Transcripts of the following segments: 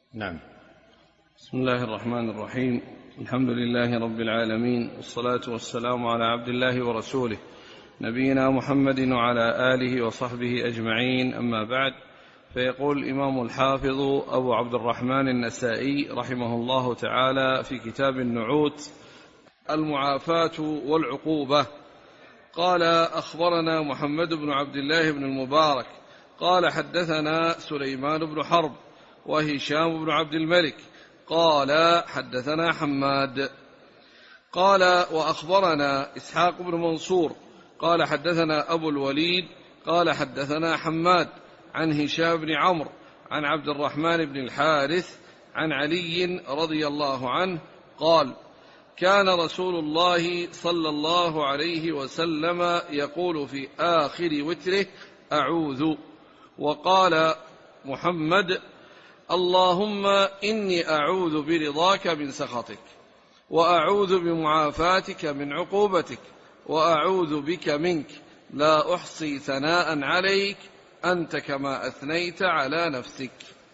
نعم. بسم الله الرحمن الرحيم. الحمد لله رب العالمين، والصلاة والسلام على عبد الله ورسوله نبينا محمد وعلى آله وصحبه أجمعين، أما بعد. فيقول الإمام الحافظ أبو عبد الرحمن النسائي رحمه الله تعالى في كتاب النعوت: المعافاة والعقوبة. قال: أخبرنا محمد بن عبد الله بن المبارك قال: حدثنا سليمان بن حرب وهشام بن عبد الملك قال: حدثنا حماد قال: وأخبرنا إسحاق بن منصور قال: حدثنا أبو الوليد قال: حدثنا حماد عن هشام بن عمرو عن عبد الرحمن بن الحارث عن علي رضي الله عنه قال: كان رسول الله صلى الله عليه وسلم يقول في آخر وتره: أعوذ. وقال محمد: اللهم إني أعوذ برضاك من سخطك، وأعوذ بمعافاتك من عقوبتك، وأعوذ بك منك، لا أحصي ثناء عليك أنت كما أثنيت على نفسك.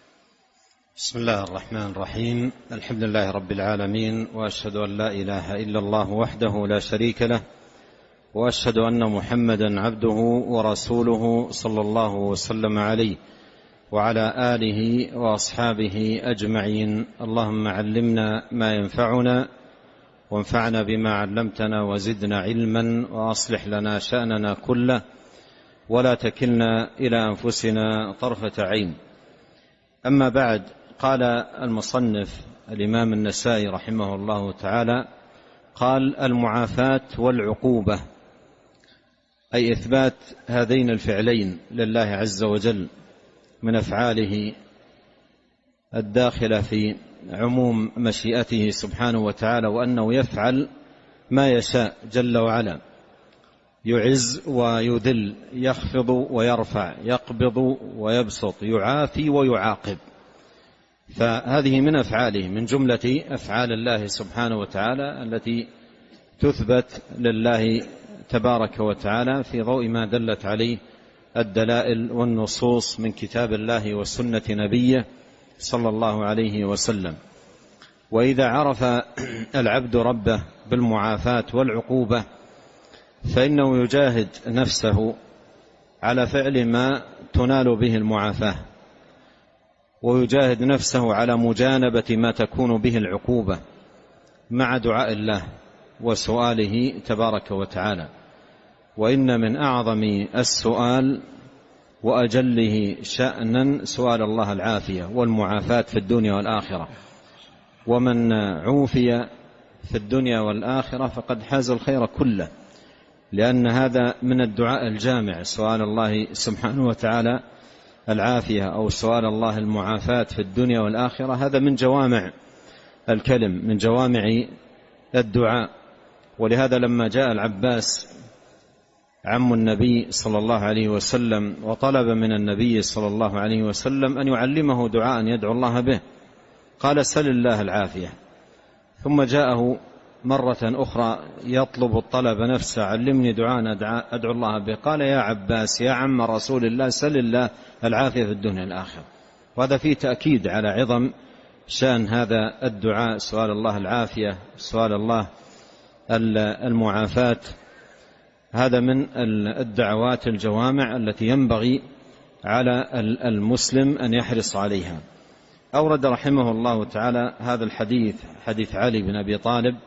بسم الله الرحمن الرحيم. الحمد لله رب العالمين، وأشهد أن لا إله إلا الله وحده لا شريك له، وأشهد أن محمدا عبده ورسوله صلى الله وسلم عليه وعلى آله وأصحابه أجمعين. اللهم علمنا ما ينفعنا، وانفعنا بما علمتنا، وزدنا علما، وأصلح لنا شأننا كله، ولا تكلنا إلى أنفسنا طرفة عين. أما بعد، قال المصنف الإمام النسائي رحمه الله تعالى: قال: المعافاة والعقوبة، أي إثبات هذين الفعلين لله عز وجل من أفعاله الداخلة في عموم مشيئته سبحانه وتعالى، وأنه يفعل ما يشاء جل وعلا، يعز ويذل، يخفض ويرفع، يقبض ويبسط، يعافي ويعاقب. فهذه من أفعاله، من جملة أفعال الله سبحانه وتعالى التي تثبت لله تبارك وتعالى في ضوء ما دلت عليه الدلائل والنصوص من كتاب الله وسنة نبيه صلى الله عليه وسلم. وإذا عرف العبد ربه بالمعافاة والعقوبة فإنه يجاهد نفسه على فعل ما تنال به المعافاة، ويجاهد نفسه على مجانبة ما تكون به العقوبة، مع دعاء الله وسؤاله تبارك وتعالى. وإن من أعظم السؤال وأجله شأنا سؤال الله العافية والمعافاة في الدنيا والآخرة، ومن عوفي في الدنيا والآخرة فقد حاز الخير كله، لأن هذا من الدعاء الجامع، سؤال الله سبحانه وتعالى العافية أو سؤال الله المعافاة في الدنيا والآخرة. هذا من جوامع الكلم، من جوامع الدعاء. ولهذا لما جاء العباس عم النبي صلى الله عليه وسلم وطلب من النبي صلى الله عليه وسلم أن يعلمه دعاء يدعو الله به، قال: سل الله العافية. ثم جاءه مرة أخرى يطلب الطلب نفسه: علمني دعاء أدعو الله به. قال: يا عباس يا عم رسول الله، سل الله العافية في الدنيا والآخرة. وهذا فيه تأكيد على عظم شأن هذا الدعاء، سؤال الله العافية، سؤال الله المعافاة. هذا من الدعوات الجوامع التي ينبغي على المسلم أن يحرص عليها. أورد رحمه الله تعالى هذا الحديث، حديث علي بن أبي طالب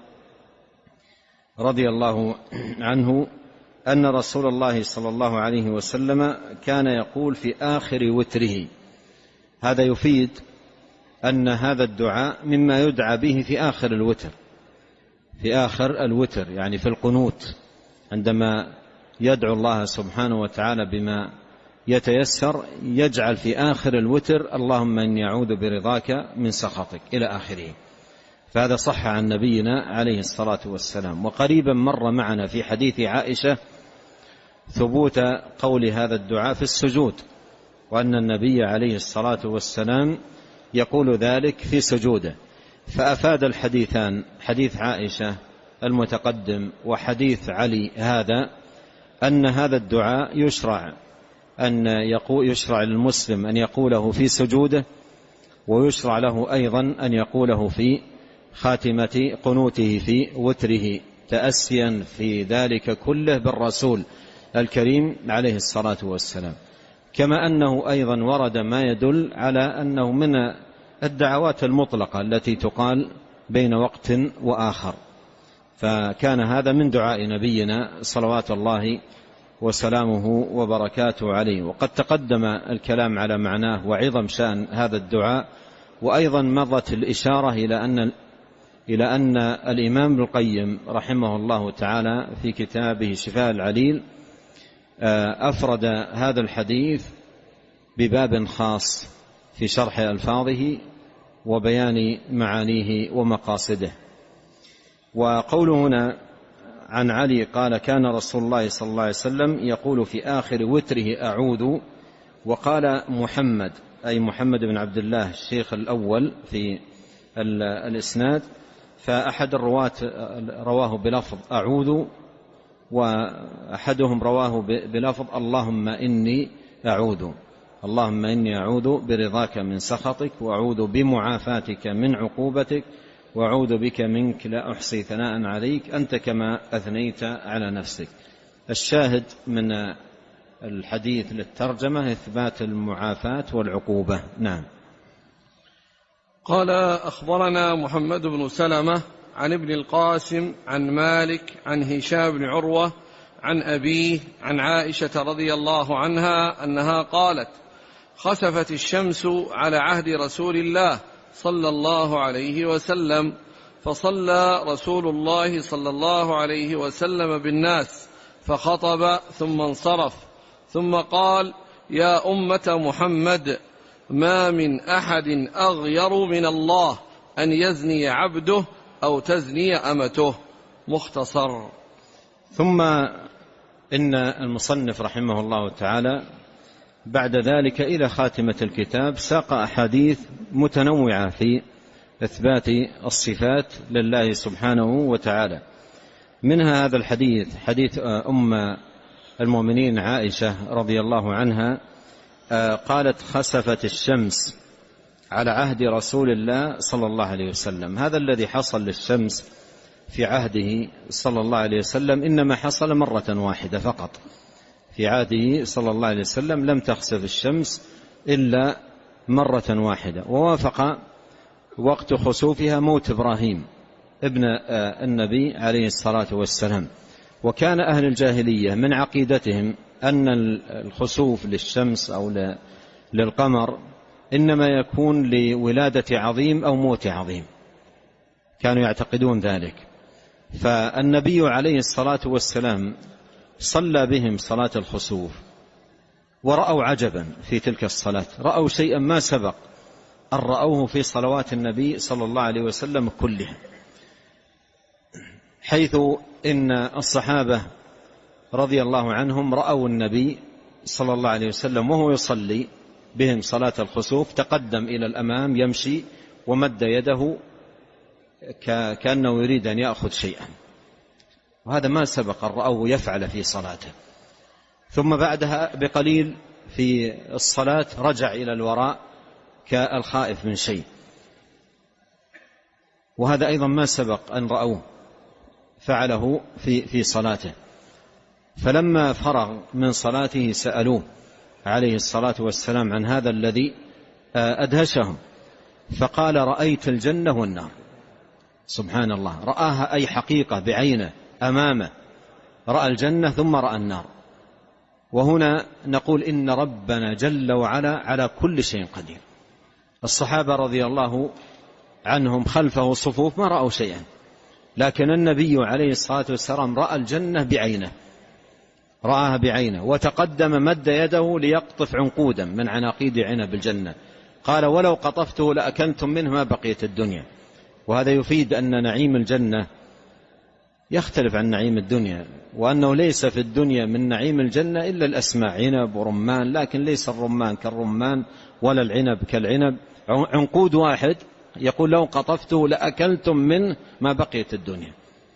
رضي الله عنه، أن رسول الله صلى الله عليه وسلم كان يقول في آخر وتره. هذا يفيد أن هذا الدعاء مما يدعى به في آخر الوتر، في آخر الوتر يعني في القنوت، عندما يدعو الله سبحانه وتعالى بما يتيسر يجعل في آخر الوتر: اللهم إني أعوذ برضاك من سخطك، إلى آخره. فهذا صح عن نبينا عليه الصلاة والسلام. وقريبا مر معنا في حديث عائشة ثبوت قول هذا الدعاء في السجود، وأن النبي عليه الصلاة والسلام يقول ذلك في سجوده. فأفاد الحديثان، حديث عائشة المتقدم وحديث علي هذا، أن هذا الدعاء يشرع للمسلم أن يقوله في سجوده ويشرع له أيضا أن يقوله في خاتمة قنوته في وتره، تأسيا في ذلك كله بالرسول الكريم عليه الصلاة والسلام. كما أنه أيضا ورد ما يدل على أنه من الدعوات المطلقة التي تقال بين وقت وآخر، فكان هذا من دعاء نبينا صلوات الله وسلامه وبركاته عليه. وقد تقدم الكلام على معناه وعظم شأن هذا الدعاء، وأيضا مضت الإشارة إلى أن الإمام ابن القيم رحمه الله تعالى في كتابه شفاء العليل أفرد هذا الحديث بباب خاص في شرح ألفاظه وبيان معانيه ومقاصده. وقوله هنا عن علي قال: كان رسول الله صلى الله عليه وسلم يقول في آخر وتره أعوذ. وقال محمد أي محمد بن عبد الله الشيخ الأول في الإسناد، فأحد الرواة رواه بلفظ أعوذ، وأحدهم رواه بلفظ اللهم إني أعوذ، اللهم إني أعوذ برضاك من سخطك، وأعوذ بمعافاتك من عقوبتك، وأعوذ بك منك لا أحصي ثناء عليك أنت كما أثنيت على نفسك. الشاهد من الحديث للترجمة إثبات المعافاة والعقوبة. نعم. قال: أخبرنا محمد بن سلمة عن ابن القاسم عن مالك عن هشام بن عروة عن أبيه عن عائشة رضي الله عنها أنها قالت: خسفت الشمس على عهد رسول الله صلى الله عليه وسلم، فصلى رسول الله صلى الله عليه وسلم بالناس فخطب ثم انصرف، ثم قال: يا أمة محمد، ما من أحد أغير من الله أن يزني عبده أو تزني أمته. مختصر. ثم إن المصنف رحمه الله تعالى بعد ذلك إلى خاتمة الكتاب ساق أحاديث متنوعة في إثبات الصفات لله سبحانه وتعالى. منها هذا الحديث، حديث أم المؤمنين عائشة رضي الله عنها قالت: خسفت الشمس على عهد رسول الله صلى الله عليه وسلم. هذا الذي حصل للشمس في عهده صلى الله عليه وسلم إنما حصل مرة واحدة فقط. في عهده صلى الله عليه وسلم لم تخسف الشمس إلا مرة واحدة، ووافق وقت خسوفها موت إبراهيم ابن النبي عليه الصلاة والسلام. وكان أهل الجاهلية من عقيدتهم أن الخسوف للشمس أو للقمر إنما يكون لولادة عظيم أو موت عظيم، كانوا يعتقدون ذلك. فالنبي عليه الصلاة والسلام صلى بهم صلاة الخسوف، ورأوا عجبا في تلك الصلاة، رأوا شيئا ما سبق أن رأوه في صلوات النبي صلى الله عليه وسلم كلها، حيث إن الصحابة رضي الله عنهم رأوا النبي صلى الله عليه وسلم وهو يصلي بهم صلاة الخسوف تقدم إلى الأمام يمشي ومد يده كأنه يريد أن يأخذ شيئا، وهذا ما سبق أن رأوه يفعل في صلاته. ثم بعدها بقليل في الصلاة رجع إلى الوراء كالخائف من شيء، وهذا أيضا ما سبق أن رأوه فعله في صلاته. فلما فرغ من صلاته سألوه عليه الصلاة والسلام عن هذا الذي أدهشهم، فقال: رأيت الجنة والنار. سبحان الله، رآها أي حقيقة بعينه أمامه، رأى الجنة ثم رأى النار. وهنا نقول إن ربنا جل وعلا على كل شيء قدير. الصحابة رضي الله عنهم خلفه صفوف ما رأوا شيئا، لكن النبي عليه الصلاة والسلام رأى الجنة بعينه، رآها بعينه، وتقدم مد يده ليقطف عنقودا من عناقيد عنب الجنة، قال: ولو قطفته لأكلتم منه ما بقيت الدنيا. وهذا يفيد أن نعيم الجنة يختلف عن نعيم الدنيا، وأنه ليس في الدنيا من نعيم الجنة إلا الأسماء، عنب ورمان، لكن ليس الرمان كالرمان ولا العنب كالعنب. عنقود واحد يقول: لو قطفته لأكلتم منه ما بقيت الدنيا.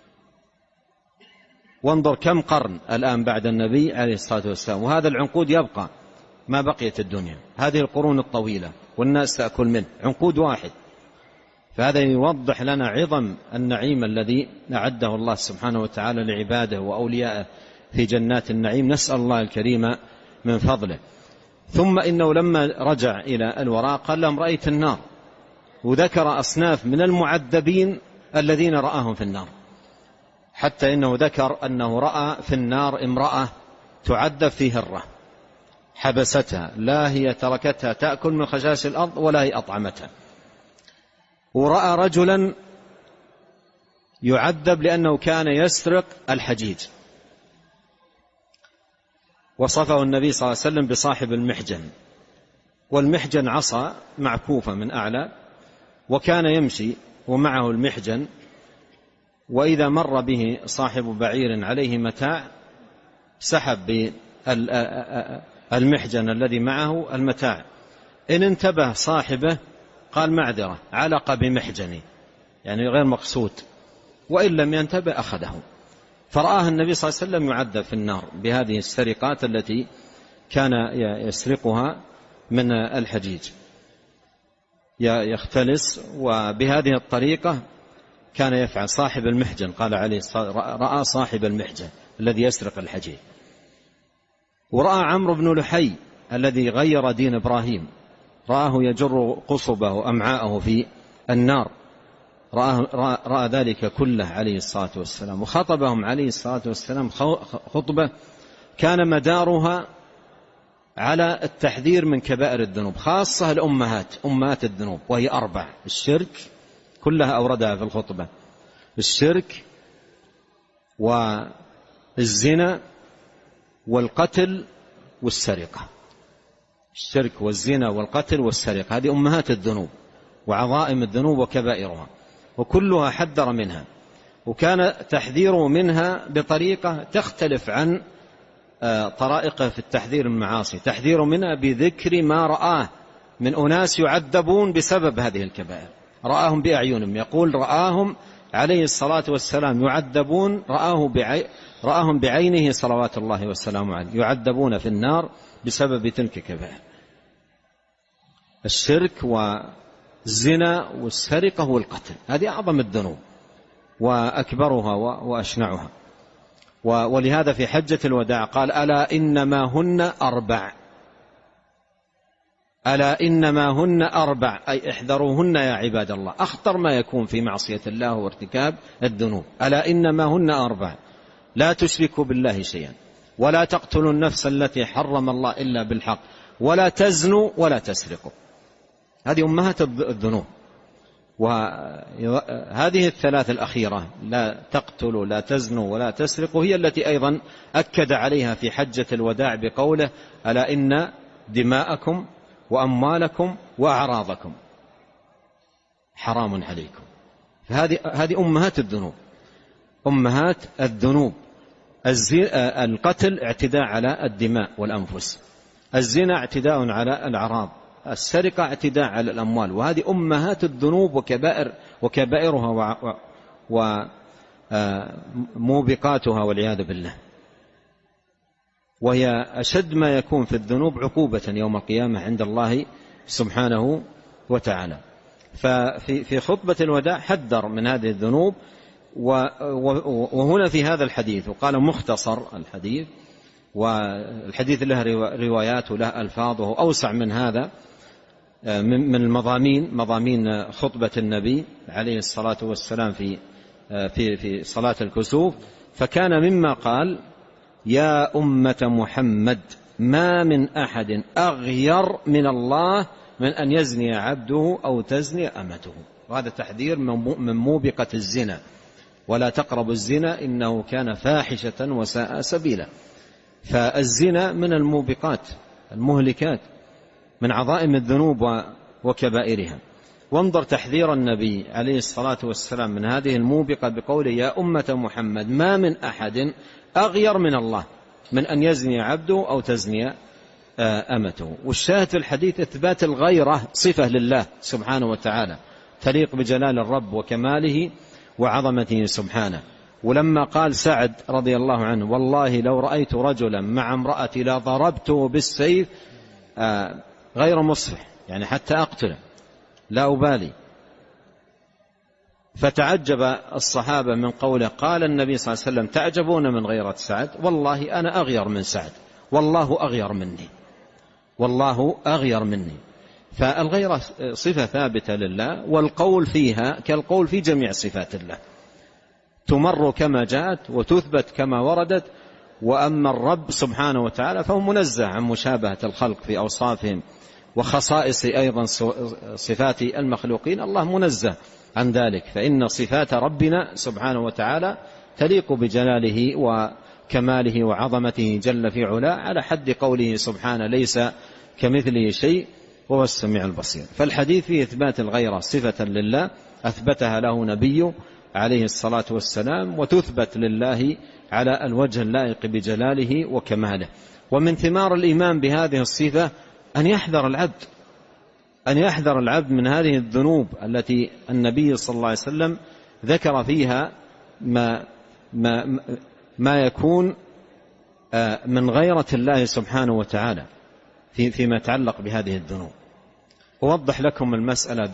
وانظر كم قرن الآن بعد النبي عليه الصلاة والسلام، وهذا العنقود يبقى ما بقيت الدنيا، هذه القرون الطويلة. والناس تأكل منه، عنقود واحد. فهذا يوضح لنا عظم النعيم الذي أعده الله سبحانه وتعالى لعباده وأوليائه في جنات النعيم، نسأل الله الكريم من فضله. ثم إنه لما رجع إلى الوراء قال لهم رأيت النار، وذكر أصناف من المعذبين الذين رآهم في النار، حتى إنه ذكر أنه رأى في النار امرأة تعذب في هرة حبستها، لا هي تركتها تأكل من خشاش الأرض ولا هي أطعمتها. ورأى رجلا يعذب لأنه كان يسرق الحجيج، وصفه النبي صلى الله عليه وسلم بصاحب المحجن، والمحجن عصا معكوفة من أعلى، وكان يمشي ومعه المحجن، وإذا مر به صاحب بعير عليه متاع سحب بالمحجن الذي معه المتاع، إن انتبه صاحبه قال معذرة علق بمحجني، يعني غير مقصود، وإن لم ينتبه أخذه. فرآه النبي صلى الله عليه وسلم يعذب في النار بهذه السرقات التي كان يسرقها من الحجيج، يختلس، وبهذه الطريقة كان يفعل صاحب المحجن. قال عليه الصلاة والسلام رأى صاحب المحجن الذي يسرق الحجيج. ورأى عمرو بن لحي الذي غير دين إبراهيم، رآه يجر قصبه وأمعاءه في النار، رأى ذلك كله عليه الصلاة والسلام. وخطبهم عليه الصلاة والسلام خطبة كان مدارها على التحذير من كبائر الذنوب، خاصة الأمهات، أمهات الذنوب، وهي 4: الشرك، كلها أوردها في الخطبة، الشرك والزنا والقتل والسرقة. الشرك والزنا والقتل والسرقة هذه أمهات الذنوب وعظائم الذنوب وكبائرها، وكلها حذر منها، وكان تحذيره منها بطريقة تختلف عن طرائقه في التحذير من المعاصي. تحذيره منها بذكر ما رآه من أناس يعذبون بسبب هذه الكبائر، رآهم بأعينهم، يقول رآهم عليه الصلاة والسلام يعذبون، رآهم بعينه صلوات الله والسلام عليه يعذبون في النار بسبب تلك الكبائر: الشرك والزنا والسرقة والقتل. هذه أعظم الذنوب وأكبرها وأشنعها. ولهذا في حجة الوداع قال: ألا إنما هن 4، ألا إنما هن 4، أي احذروهن يا عباد الله. أخطر ما يكون في معصية الله وارتكاب الذنوب. ألا إنما هن 4: لا تشركوا بالله شيئا، ولا تقتلوا النفس التي حرم الله إلا بالحق، ولا تزنوا، ولا تسرقوا. هذه أمهات الذنوب. وهذه الثلاث الأخيرة: لا تقتلوا، لا تزنوا، ولا تسرقوا، هي التي أيضا أكد عليها في حجة الوداع بقوله: ألا إن دماءكم وأموالكم وأعراضكم حرام عليكم. فهذه أمهات الذنوب، أمهات الذنوب. القتل اعتداء على الدماء والأنفس، الزنا اعتداء على الأعراض، السرقة اعتداء على الأموال. وهذه أمهات الذنوب وكبائرها وموبقاتها والعياذ بالله، وهي أشد ما يكون في الذنوب عقوبة يوم القيامة عند الله سبحانه وتعالى. ففي خطبة الوداع حذر من هذه الذنوب. وهنا في هذا الحديث، وقال مختصر الحديث، والحديث له روايات وله ألفاظ وهو أوسع من هذا، من المضامين، مضامين خطبة النبي عليه الصلاة والسلام في صلاة الكسوف. فكان مما قال: يا أمة محمد ما من أحد أغير من الله من أن يزني عبده أو تزني أمته. وهذا تحذير من موبقة الزنا: ولا تقربوا الزنا إنه كان فاحشة وساء سبيلا. فالزنا من الموبقات المهلكات، من عظائم الذنوب وكبائرها. وانظر تحذير النبي عليه الصلاة والسلام من هذه الموبقة بقوله: يا أمة محمد ما من أحد أغير من الله من أن يزني عبده أو تزني أمته. والشاهد في الحديث إثبات الغيرة صفة لله سبحانه وتعالى تليق بجلال الرب وكماله وعظمته سبحانه. ولما قال سعد رضي الله عنه: والله لو رأيت رجلا مع امرأتي لضربته بالسيف غير مصفح، يعني حتى أقتله لا أبالي. فتعجب الصحابة من قوله. قال النبي صلى الله عليه وسلم: تعجبون من غيرة سعد؟ والله أنا أغير من سعد، والله أغير مني، والله أغير مني. فالغيرة صفة ثابتة لله، والقول فيها كالقول في جميع صفات الله، تمر كما جاءت وتثبت كما وردت. وأما الرب سبحانه وتعالى فهو منزه عن مشابهة الخلق في أوصافهم وخصائص أيضا صفات المخلوقين، الله منزه عن ذلك. فإن صفات ربنا سبحانه وتعالى تليق بجلاله وكماله وعظمته جل في علاه، على حد قوله سبحانه: ليس كمثله شيء وهو السميع البصير. فالحديث في إثبات الغيرة صفة لله أثبتها له نبيه عليه الصلاة والسلام، وتثبت لله على الوجه اللائق بجلاله وكماله. ومن ثمار الإيمان بهذه الصفة أن يحذر العبد من هذه الذنوب التي النبي صلى الله عليه وسلم ذكر فيها ما يكون من غيرة الله سبحانه وتعالى فيما يتعلق بهذه الذنوب. أوضح لكم المسألة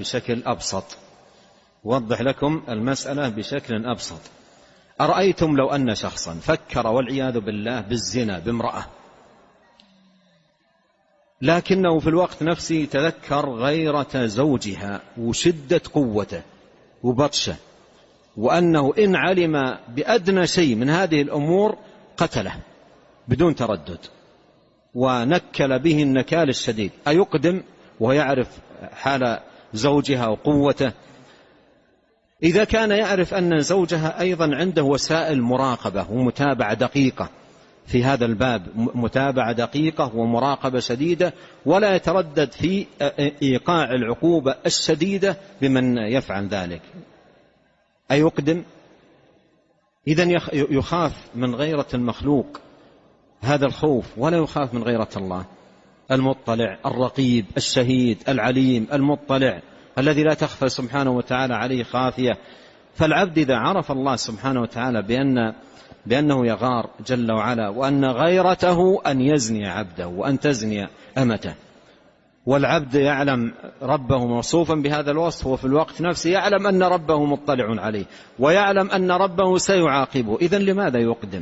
بشكل أبسط. أرأيتم لو أن شخصا فكر والعياذ بالله بالزنا بامرأة، لكنه في الوقت نفسه تذكر غيرة زوجها وشدة قوته وبطشه، وأنه إن علم بأدنى شيء من هذه الأمور قتله بدون تردد ونكل به النكال الشديد، أيقدم ويعرف حال زوجها وقوته؟ إذا كان يعرف أن زوجها أيضا عنده وسائل مراقبة ومتابعة دقيقة في هذا الباب، متابعة دقيقة ومراقبة شديدة، ولا يتردد في إيقاع العقوبة الشديدة بمن يفعل ذلك، أيقدم؟ إذن يخاف من غيرة المخلوق هذا الخوف، ولا يخاف من غيرة الله المطلع الرقيب الشهيد العليم المطلع الذي لا تخفى سبحانه وتعالى عليه خافية. فالعبد إذا عرف الله سبحانه وتعالى بأنه يغار جل وعلا، وأن غيرته أن يزني عبده وأن تزني أمته، والعبد يعلم ربه موصوفا بهذا الوصف، وفي الوقت نفسه يعلم أن ربه مطلع عليه ويعلم أن ربه سيعاقبه، إذن لماذا يقدم؟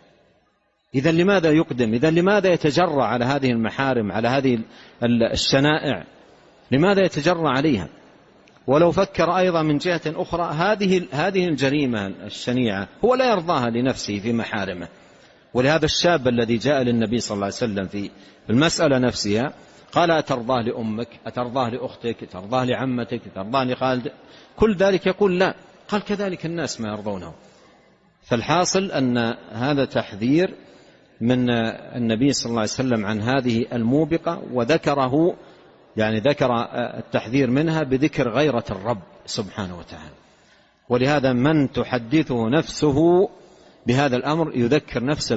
إذن لماذا يتجرأ على هذه المحارم، على هذه الشنائع؟ لماذا يتجرأ عليها؟ ولو فكر أيضا من جهة أخرى، هذه الجريمة الشنيعة هو لا يرضاها لنفسه في محارمه. ولهذا الشاب الذي جاء للنبي صلى الله عليه وسلم في المسألة نفسها قال: أترضاه لأمك؟ أترضاه لأختك؟ أترضاه لعمتك؟ أترضاه لخالدك؟ كل ذلك يقول لا. قال: كذلك الناس ما يرضونه. فالحاصل أن هذا تحذير من النبي صلى الله عليه وسلم عن هذه الموبقة، وذكر التحذير منها بذكر غيرة الرب سبحانه وتعالى. ولهذا من تحدثه نفسه بهذا الأمر يذكر نفسه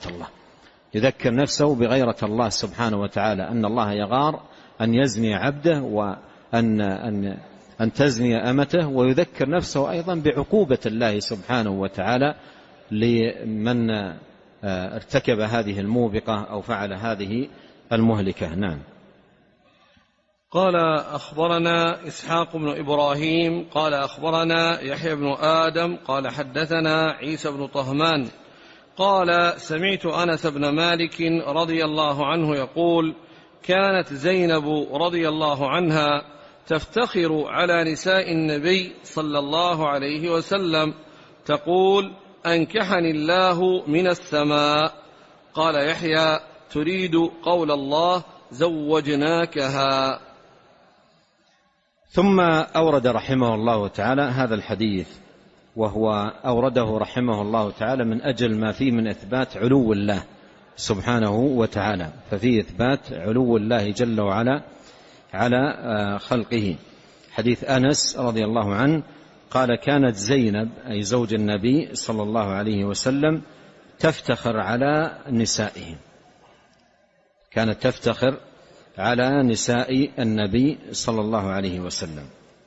بغيرة الله سبحانه وتعالى، أن الله يغار أن يزني عبده وأن تزني أمته، ويذكر نفسه أيضا بعقوبة الله سبحانه وتعالى لمن ارتكب هذه الموبقة أو فعل هذه المهلكة. نعم. قال: أخبرنا إسحاق بن إبراهيم قال أخبرنا يحيى بن آدم قال حدثنا عيسى بن طهمان قال: سمعت أنس بن مالك رضي الله عنه يقول: كانت زينب رضي الله عنها تفتخر على نساء النبي صلى الله عليه وسلم تقول: أنكحني الله من السماء. قال يحيى: تريد قول الله زوجناكها. ثم أورد رحمه الله تعالى هذا الحديث، وهو أورده رحمه الله تعالى من أجل ما فيه من إثبات علو الله سبحانه وتعالى، ففيه إثبات علو الله جل وعلا على خلقه. حديث أنس رضي الله عنه قال: كانت زينب أي زوج النبي صلى الله عليه وسلم تفتخر على نسائه، كانت تفتخر على نساء النبي صلى الله عليه وسلم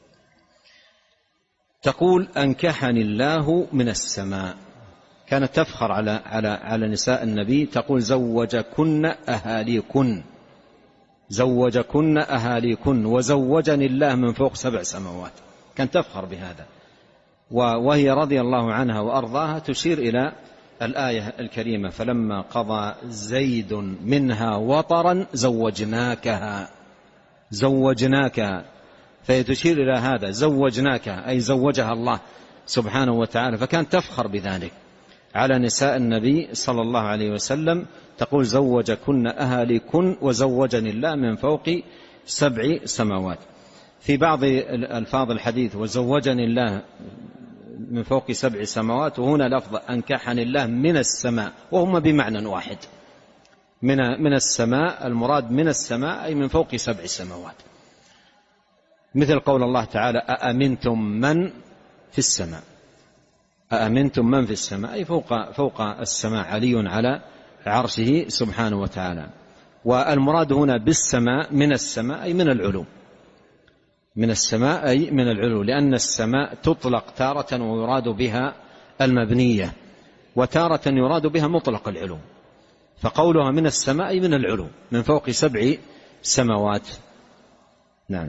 تقول: أنكحني الله من السماء. كانت تفخر على نساء النبي، تقول: زوجكن أهاليكن، زوجكن أهاليكن وزوجني الله من فوق 7 سماوات. كانت تفخر بهذا، وهي رضي الله عنها وأرضاها تشير إلى الآية الكريمة: فلما قضى زيد منها وطرا زوجناكها، فهي تشير إلى هذا، زوجناكها أي زوجها الله سبحانه وتعالى. فكانت تفخر بذلك على نساء النبي صلى الله عليه وسلم، تقول: زوجكن أهاليكن وزوجني الله من فوق 7 سماوات. في بعض الفاظ الحديث وزوجني الله من فوق 7 سماوات، وهنا لفظ أنكحني الله من السماء، وهما بمعنى واحد. من السماء، المراد من السماء أي من فوق 7 سماوات، مثل قول الله تعالى: أأمنتم من في السماء. أأمنتم من في السماء أي فوق السماء، علي على عرشه سبحانه وتعالى. والمراد هنا بالسماء من السماء أي من العلو، من السماء أي من العلو، لأن السماء تطلق تارة ويراد بها المبنية، وتارة يراد بها مطلق العلو، فقولها من السماء أي من العلو، من فوق 7 سماوات. نعم.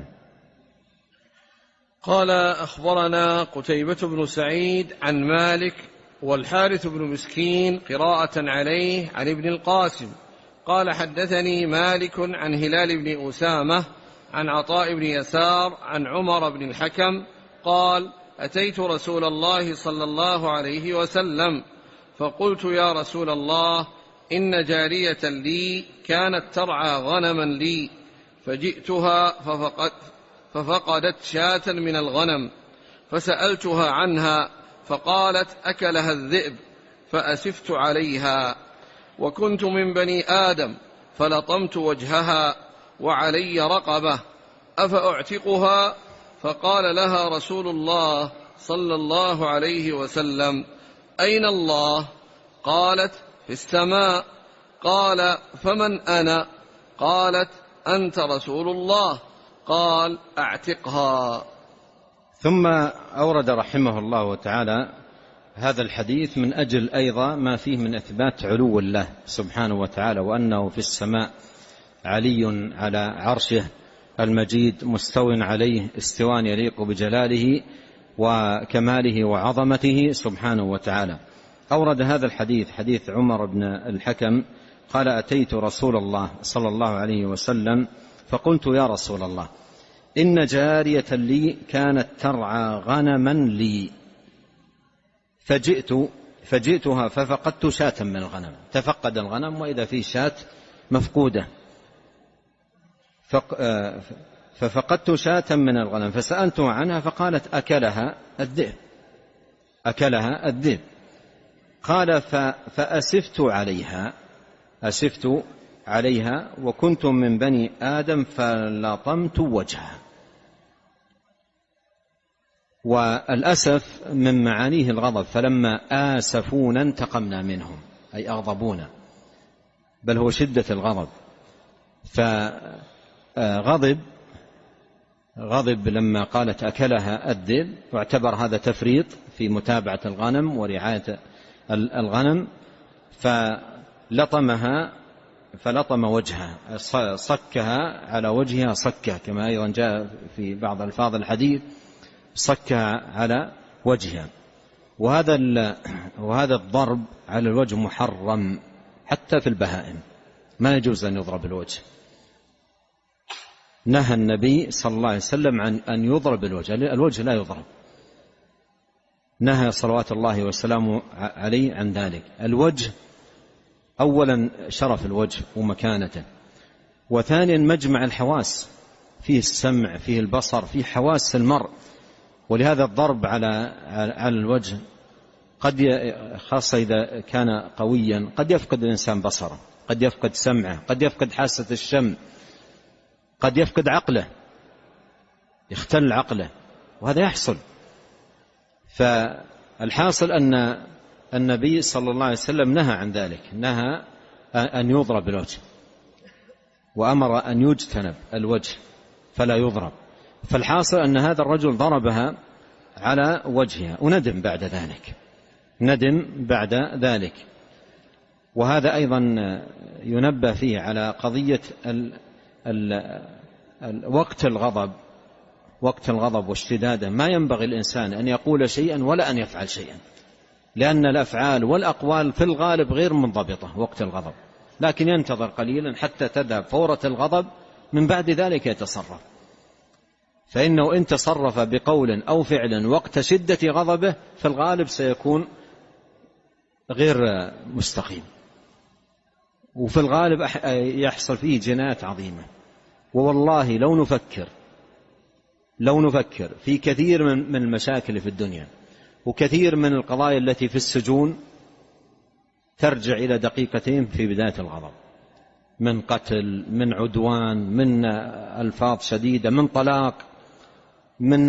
قال: أخبرنا قتيبة بن سعيد عن مالك والحارث بن مسكين قراءة عليه عن ابن القاسم قال: حدثني مالك عن هلال بن أسامة عن عطاء بن يسار عن عمر بن الحكم قال: أتيت رسول الله صلى الله عليه وسلم فقلت: يا رسول الله، إن جارية لي كانت ترعى غنما لي، فجئتها ففقدت شاة من الغنم، فسألتها عنها فقالت: أكلها الذئب، فأسفت عليها، وكنت من بني آدم فلطمت وجهها وعلي رقبة، أفأعتقها؟ فقال لها رسول الله صلى الله عليه وسلم: أين الله؟ قالت: في السماء. قال: فمن أنا؟ قالت: أنت رسول الله. قال: أعتقها. ثم أورد رحمه الله تعالى هذا الحديث من أجل أيضا ما فيه من إثبات علو الله سبحانه وتعالى، وأنه في السماء علي على عرشه المجيد مستو عليه استواء يليق بجلاله وكماله وعظمته سبحانه وتعالى. أورد هذا الحديث، حديث عمر بن الحكم قال: أتيت رسول الله صلى الله عليه وسلم فقلت: يا رسول الله، إن جارية لي كانت ترعى غنما لي، فجئتها ففقدت شاة من الغنم. تفقد الغنم وإذا في شاة مفقودة، ففقدت شاة من الغنم، فسألته عنها فقالت: أكلها الذئب. قال: فأسفت عليها وكنت من بني آدم فلطمت وجهها. والأسف من معانيه الغضب، فلما آسفونا انتقمنا منهم، أي أغضبونا، بل هو شدة الغضب. غضب لما قالت: أكلها الذئب، واعتبر هذا تفريط في متابعة الغنم ورعاية الغنم، فلطم وجهها، صكها على وجهها صكة، كما أيضا جاء في بعض الفاظ الحديث: صكها على وجهها. وهذا الضرب على الوجه محرم حتى في البهائم، ما يجوز أن يضرب الوجه. نهى النبي صلى الله عليه وسلم عن أن يضرب الوجه لا يضرب، نهى صلوات الله وسلامه عليه عن ذلك. الوجه أولا شرف الوجه ومكانته، وثانيا مجمع الحواس، فيه السمع، فيه البصر، فيه حواس المرء، ولهذا الضرب على الوجه خاصة إذا كان قويا قد يفقد الإنسان بصره، قد يفقد سمعه، قد يفقد حاسة الشم، قد يفقد عقله، يختل عقله، وهذا يحصل. فالحاصل أن النبي صلى الله عليه وسلم نهى عن ذلك، نهى أن يضرب الوجه، وأمر أن يجتنب الوجه فلا يضرب. فالحاصل أن هذا الرجل ضربها على وجهها وندم بعد ذلك. وهذا أيضا ينبه فيه على قضية وقت الغضب واشتداده ما ينبغي الإنسان أن يقول شيئا ولا أن يفعل شيئا، لأن الأفعال والأقوال في الغالب غير منضبطة وقت الغضب، لكن ينتظر قليلا حتى تذهب فورة الغضب، من بعد ذلك يتصرف. فإنه إن تصرف بقول أو فعل وقت شدة غضبه في الغالب سيكون غير مستقيم، وفي الغالب يحصل فيه جنايات عظيمة. ووالله لو نفكر في كثير من المشاكل في الدنيا وكثير من القضايا التي في السجون ترجع إلى دقيقتين في بداية الغضب، من قتل، من عدوان، من ألفاظ شديدة، من طلاق، من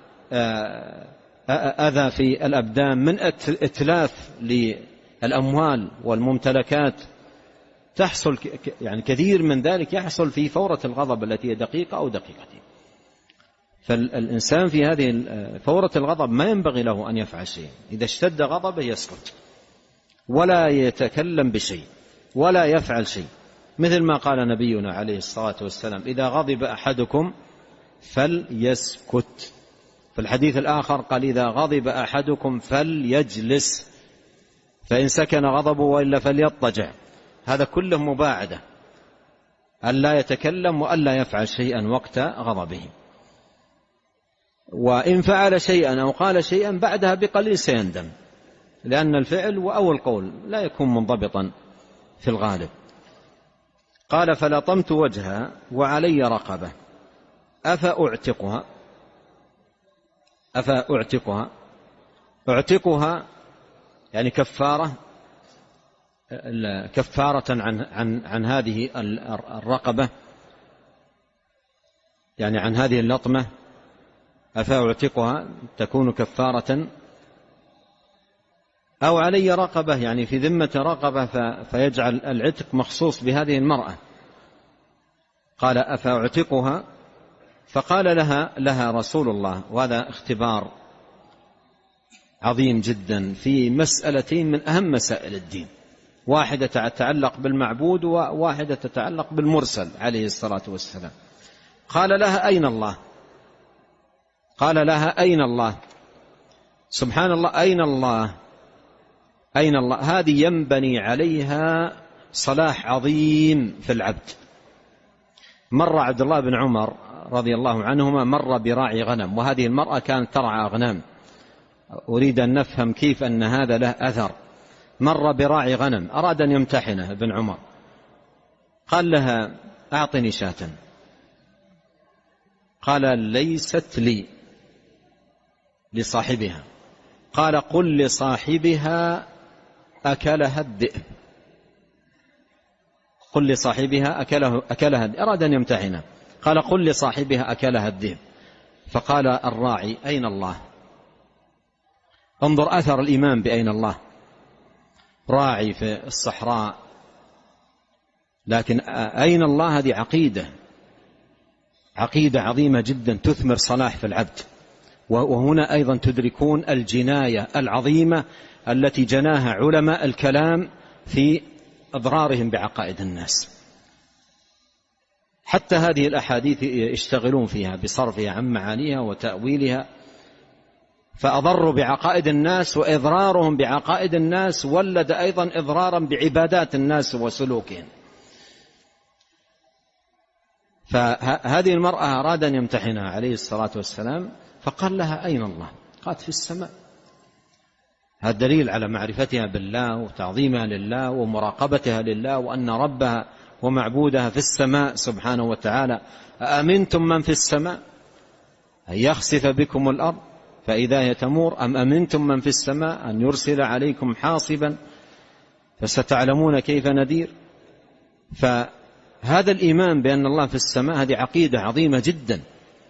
أذى في الأبدان، من إتلاف للأموال والممتلكات، تحصل يعني كثير من ذلك يحصل في فورة الغضب التي هي دقيقة أو دقيقتين. فالإنسان في هذه فورة الغضب ما ينبغي له أن يفعل شيء، إذا اشتد غضبه يسكت ولا يتكلم بشيء ولا يفعل شيء، مثل ما قال نبينا عليه الصلاة والسلام: إذا غضب أحدكم فليسكت. في الحديث الآخر قال: إذا غضب أحدكم فليجلس، فإن سكن غضبه وإلا فليضطجع. هذا كله مباعدة، ألا يتكلم وألا يفعل شيئا وقت غضبه، وإن فعل شيئا أو قال شيئا بعدها بقليل سيندم، لأن الفعل أو القول لا يكون منضبطا في الغالب. قال: فلطمت وجهها وعلي رقبة أفأعتقها. أعتقها يعني كفارة عن هذه الرقبة، يعني عن هذه اللطمة. أفأعتقها تكون كفارة، أو علي رقبة يعني في ذمة رقبة فيجعل العتق مخصوص بهذه المرأة. قال: أفأعتقها. فقال لها رسول الله، وهذا اختبار عظيم جدا في مسألتين من أهم مسائل الدين، واحدة تتعلق بالمعبود وواحدة تتعلق بالمرسل عليه الصلاة والسلام. قال لها: أين الله؟ قال لها: أين الله؟ سبحان الله، أين الله؟ أين الله؟ هذه ينبني عليها صلاح عظيم في العبد. مر عبد الله بن عمر رضي الله عنهما مر براعي غنم، وهذه المرأة كانت ترعى أغنام. أريد أن نفهم كيف أن هذا له أثر. مر براعي غنم، أراد أن يمتحنه ابن عمر، قال لها: أعطني شاة. قال: ليست لي، لصاحبها. قال: قل لصاحبها أكلها الذئب. قل لصاحبها أكلها الذئب. أراد أن يمتحنه، قال: قل لصاحبها أكلها الذئب. فقال الراعي: أين الله؟ انظر أثر الإيمان بأين الله. راعي في الصحراء، لكن أين الله هذه عقيدة عظيمة جدا تثمر صلاح في العبد. وهنا أيضا تدركون الجناية العظيمة التي جناها علماء الكلام في إضرارهم بعقائد الناس. حتى هذه الأحاديث يشتغلون فيها بصرفها عن معانيها وتأويلها، فأضروا بعقائد الناس، وإضرارهم بعقائد الناس ولد أيضا إضرارا بعبادات الناس وسلوكهم. فهذه المرأة أراد أن يمتحنها عليه الصلاة والسلام، فقال لها: أين الله؟ قالت: في السماء. هذا دليل على معرفتها بالله وتعظيمها لله ومراقبتها لله، وأن ربها ومعبودها في السماء سبحانه وتعالى. أأمنتم من في السماء أن يخسف بكم الأرض فإذا هي تمور، أم أمنتم من في السماء أن يرسل عليكم حاصبا فستعلمون كيف نذير. فهذا الإيمان بأن الله في السماء هذه عقيدة عظيمة جدا،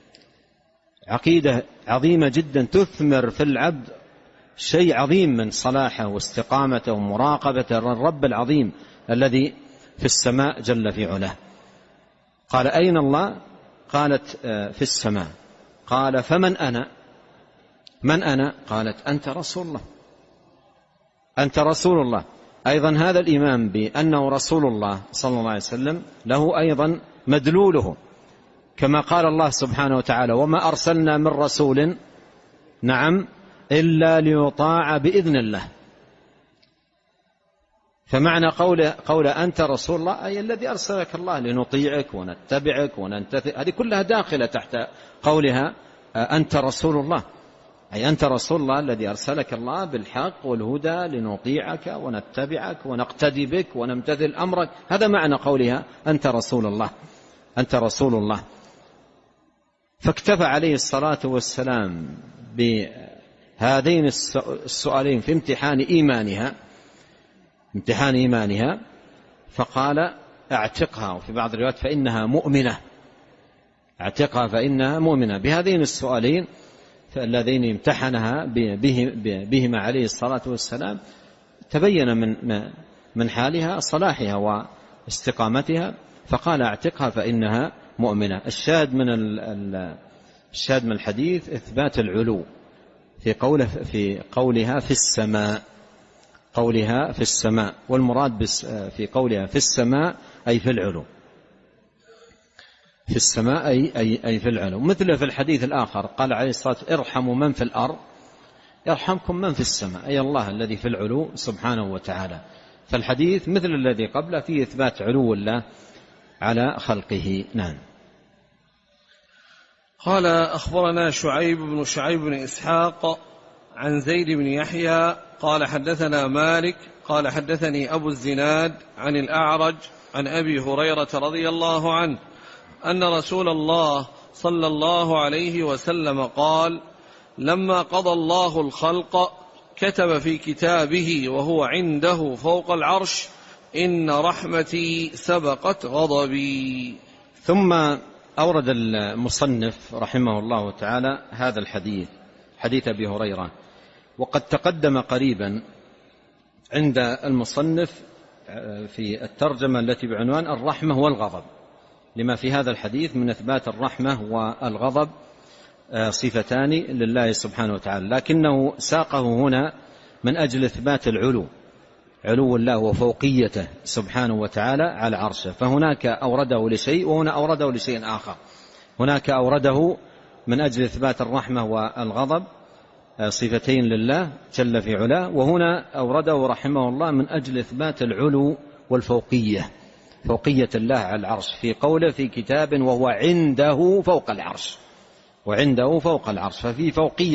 عقيدة عظيمة جدا تثمر في العبد شيء عظيم من صلاحه واستقامته ومراقبته الرب العظيم الذي في السماء جل في علاه. قال: أين الله؟ قالت: في السماء. قال: فمن أنا؟ من أنا؟ قالت: أنت رسول الله، أنت رسول الله. أيضا هذا الإيمان بأنه رسول الله صلى الله عليه وسلم له أيضا مدلوله، كما قال الله سبحانه وتعالى: وما أرسلنا من رسول إلا ليطاع بإذن الله. فمعنى قول أنت رسول الله أي الذي أرسلك الله لنطيعك ونتبعك وننتثر، هذه كلها داخلة تحت قولها أنت رسول الله، أي أنت رسول الله الذي أرسلك الله بالحق والهدى لنطيعك ونتبعك ونقتدي بك ونمتثل أمرك. هذا معنى قولها أنت رسول الله، أنت رسول الله. فاكتفى عليه الصلاة والسلام بهذين السؤالين في امتحان إيمانها، فقال: اعتقها، وفي بعض الروايات: فإنها مؤمنة. اعتقها فإنها مؤمنة. بهذين السؤالين اللذين امتحنها بهما عليه الصلاة والسلام تبين من حالها صلاحها واستقامتها، فقال: اعتقها فإنها مؤمنة. الشاهد من الحديث إثبات العلو في قولها في السماء، قولها في السماء، والمراد في قولها في السماء أي في العلو، في السماء أي في العلو. مثل في الحديث الآخر قال عليه الصلاة والسلام: ارحموا من في الأرض يرحمكم من في السماء، أي الله الذي في العلو سبحانه وتعالى. فالحديث مثل الذي قبله فيه إثبات علو الله على خلقه. نعم. قال: أخبرنا شعيب بن إسحاق عن زيد بن يحيى قال: حدثنا مالك قال: حدثني أبو الزناد عن الأعرج عن أبي هريرة رضي الله عنه أن رسول الله صلى الله عليه وسلم قال: لما قضى الله الخلق كتب في كتابه وهو عنده فوق العرش: إن رحمتي سبقت غضبي. ثم أورد المصنف رحمه الله تعالى هذا الحديث، حديث أبي هريرة، وقد تقدم قريبا عند المصنف في الترجمة التي بعنوان الرحمة والغضب، لما في هذا الحديث من إثبات الرحمة والغضب صفتان لله سبحانه وتعالى، لكنه ساقه هنا من أجل إثبات علو الله وفوقيته سبحانه وتعالى على عرشه. فهناك أورده لشيء وهنا أورده لشيء آخر. هناك أورده من أجل إثبات الرحمة والغضب صفتين لله جل في علاه، وهنا أورده رحمه الله من أجل إثبات العلو والفوقية، فوقية الله على العرش، في قوله في كتاب وهو عنده فوق العرش، وعنده فوق العرش، ففيه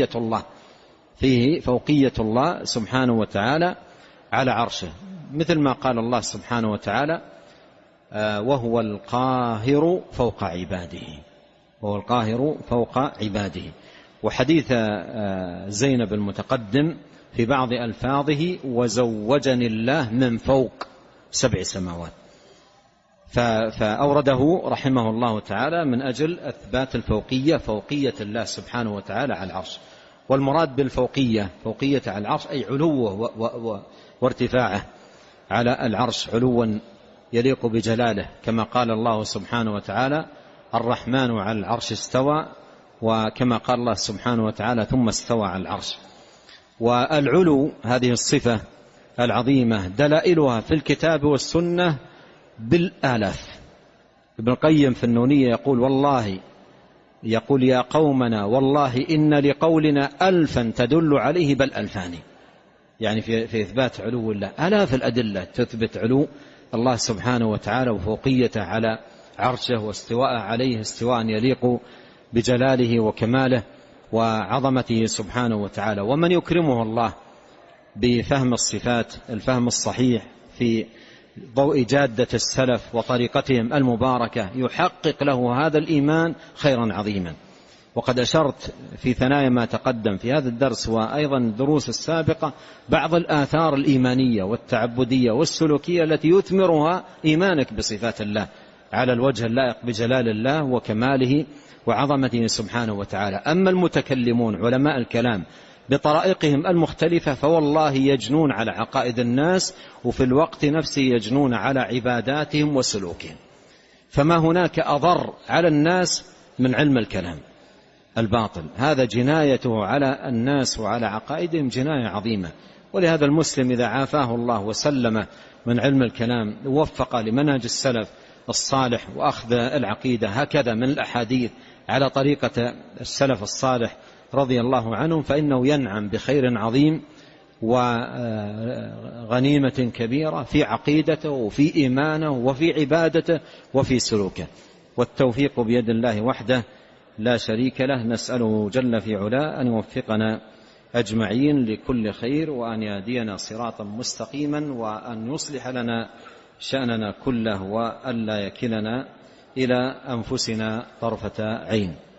فوقية الله سبحانه وتعالى على عرشه، مثل ما قال الله سبحانه وتعالى: وهو القاهر فوق عباده، وهو القاهر فوق عباده. وحديث زينب المتقدم في بعض ألفاظه: وزوجني الله من فوق 7 سماوات. فأورده رحمه الله تعالى من أجل أثبات فوقية الله سبحانه وتعالى على العرش. والمراد بالفوقية فوقية على العرش أي علوه وارتفاعه على العرش، علوا يليق بجلاله، كما قال الله سبحانه وتعالى: الرحمن على العرش استوى، وكما قال الله سبحانه وتعالى: ثم استوى على العرش. والعلو هذه الصفة العظيمة دلائلها في الكتاب والسنة بالآلاف. ابن القيم في النونية يقول: يا قومنا والله إن لقولنا 1000 تدل عليه بل 2000. يعني في إثبات علو الله آلاف الأدلة تثبت علو الله سبحانه وتعالى وفوقيته على عرشه واستواء عليه استواء يليق بجلاله وكماله وعظمته سبحانه وتعالى. ومن يكرمه الله بفهم الصفات الفهم الصحيح في ضوء جادة السلف وطريقتهم المباركة يحقق له هذا الإيمان خيرا عظيما. وقد أشرت في ثنايا ما تقدم في هذا الدرس وأيضا الدروس السابقة بعض الآثار الإيمانية والتعبدية والسلوكية التي يثمرها إيمانك بصفات الله على الوجه اللائق بجلال الله وكماله وعظمته سبحانه وتعالى. أما المتكلمون علماء الكلام بطرائقهم المختلفة فوالله يجنون على عقائد الناس، وفي الوقت نفسه يجنون على عباداتهم وسلوكهم. فما هناك أضر على الناس من علم الكلام الباطل، هذا جنايته على الناس وعلى عقائدهم جناية عظيمة. ولهذا المسلم إذا عافاه الله وسلم من علم الكلام ووفق لمنهج السلف الصالح وأخذ العقيدة هكذا من الأحاديث على طريقة السلف الصالح رضي الله عنهم، فإنه ينعم بخير عظيم وغنيمة كبيرة في عقيدته وفي إيمانه وفي عبادته وفي سلوكه، والتوفيق بيد الله وحده لا شريك له. نسأله جل في علاه أن يوفقنا أجمعين لكل خير، وأن يهدينا صراطا مستقيما، وأن يصلح لنا شأننا كله، وأن لا يكلنا إلى أنفسنا طرفة عين.